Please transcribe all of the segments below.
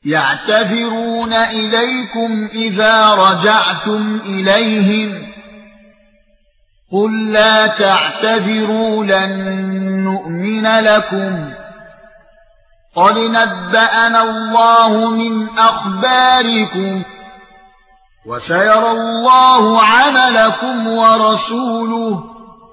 يعتذرون إليكم إذا رجعتم إليهم قل لا تعتذروا لن نؤمن لكم قد نبأنا الله من أخباركم وسيرى الله عملكم ورسوله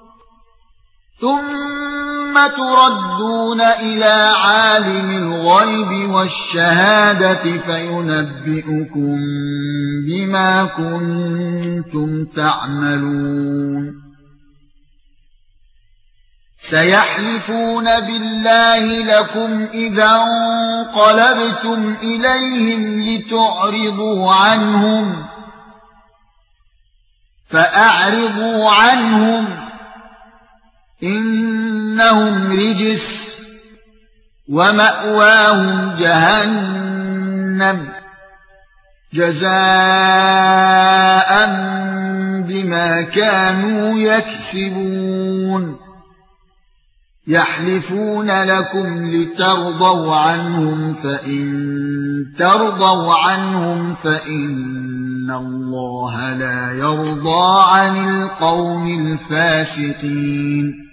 ثم تردون إلى عالم الغيب والشهادة فينبئكم بما كنتم تعملون سيحلفون بالله لكم إذا انقلبتم إليهم لتعرضوا عنهم فأعرضوا عنهم إنهم رجس ومأواهم جهنم جزاء بما كانوا يكسبون يحلفون لكم لترضوا عنهم فإن ترضوا عنهم فإن الله لا يرضى عن القوم الفاسقين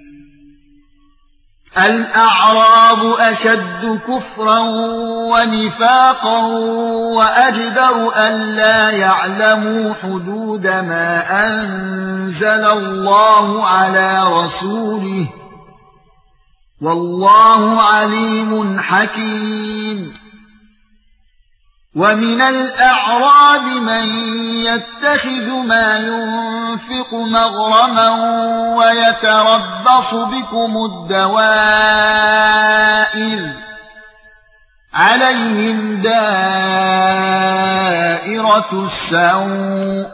الأعراب أشد كفرا ونفاقا وأجدر ألا يعلموا حدود ما أنزل الله على رسوله والله عليم حكيم ومن الأعراب من يتخذ ما ينفق مغرما ويتربص بكم الدوائر عليهم دائرة السوء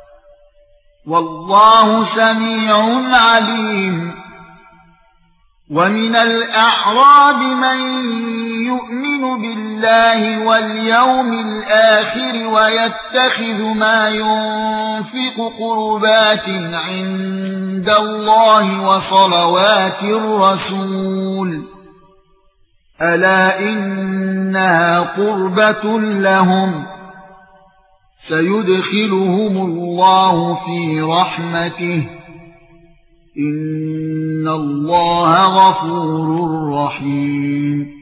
والله سميع عليم ومن الأعراب من يؤمن بالله واليوم الآخر ويتخذ ما ينفق قربات عند الله وصلوات الرسول ألا إنها قربة لهم سيدخلهم الله في رحمته إن الله غفور رحيم